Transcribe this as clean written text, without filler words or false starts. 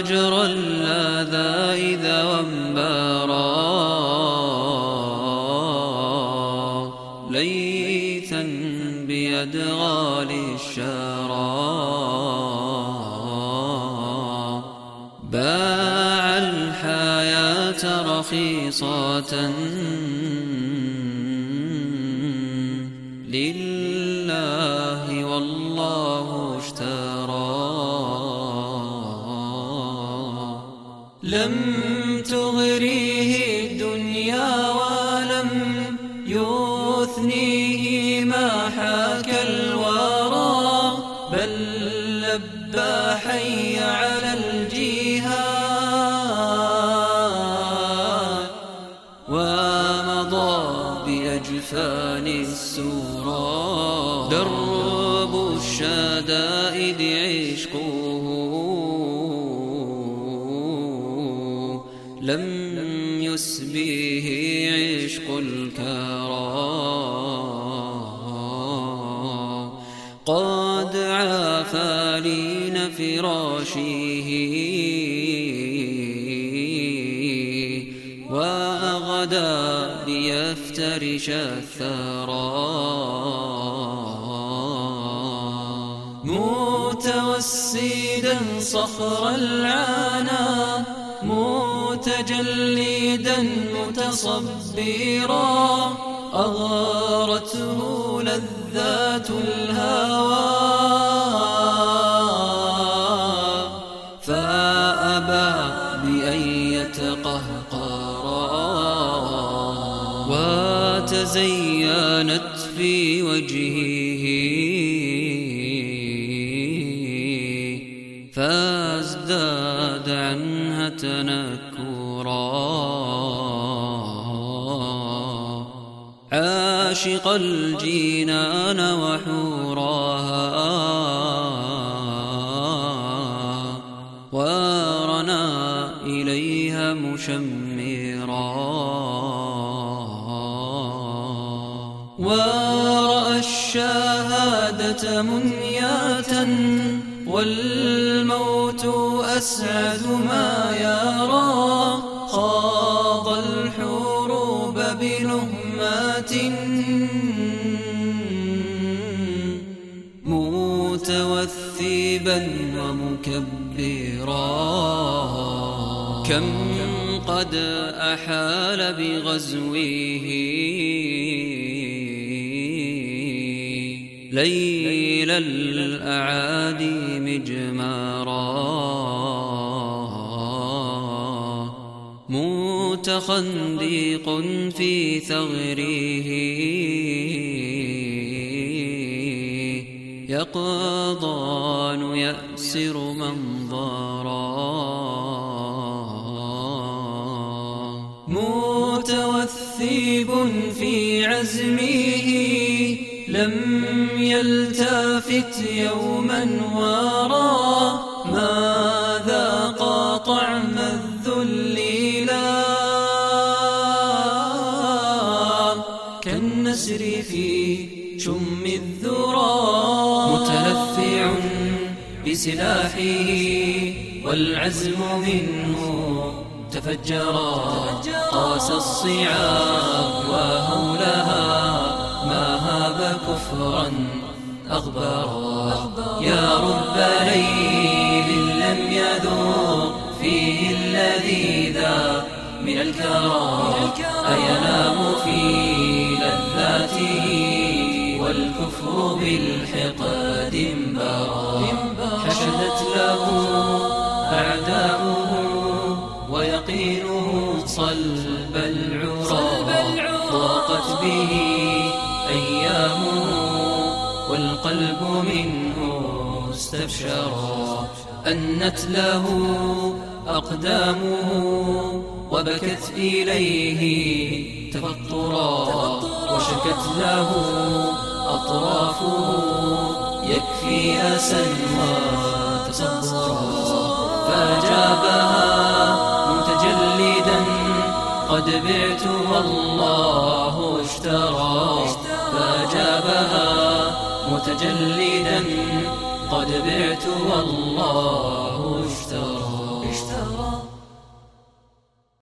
مجرى اللذائذ وانبارا ليثا بأدغال الشارى باع الحياة رخيصة لله والله اشترى. لم تغريه الدنيا ولم يثنيه ما حاك الورى بل لبى حي على الجهاد ومضى بأجفان السورى. درب الشدائد عشقه لم يسبيه عشق الكرى. قد عافى لين فراشه وغدا ليفترش الثرى. متوسدا صخر العانا متجلدا متصبرا أغرته لذات الهوى فأبى بأن يتقهقرا وتزينت في وجهه فازداد عنها تنكرا. عاشق الجنان وحوراها ورنا إليها مشمرا. ورأى الشهادة منية والموت أسعد ما يرى. خاض الحروب بنهمات متوثبا ومكبرا. كم قد أحال بغزوه ليل الأعادي مجمارا. متخندق في ثغره يقظان يأسر منظرا. متوثب في عزمه لم يلتفت يوما ورا. ما ذاق طعم الذل لا كالنسر في شم الذرى. متلفع بسلاحه والعزم منه تفجرا. قاس الصعاب وهولها ما هاب كفرا أغبرا. يا رب ليل لم يذوق فيه اللذيذ من الكرى. أينام في لذاته والكفر بالحقد انبرى. حشدت له أعداؤه ويقينه صلب العرى. ضاقت به أيامه والقلب منه استبشرا. أنت له أقدامه وبكت إليه تفطرا. وشكت له أطرافه يكفي أسا وتصبرا. فأجابها متجلدا قد بعت والله اشترى. فأجابها متجلدا قد بعت والله اشترى. اشترى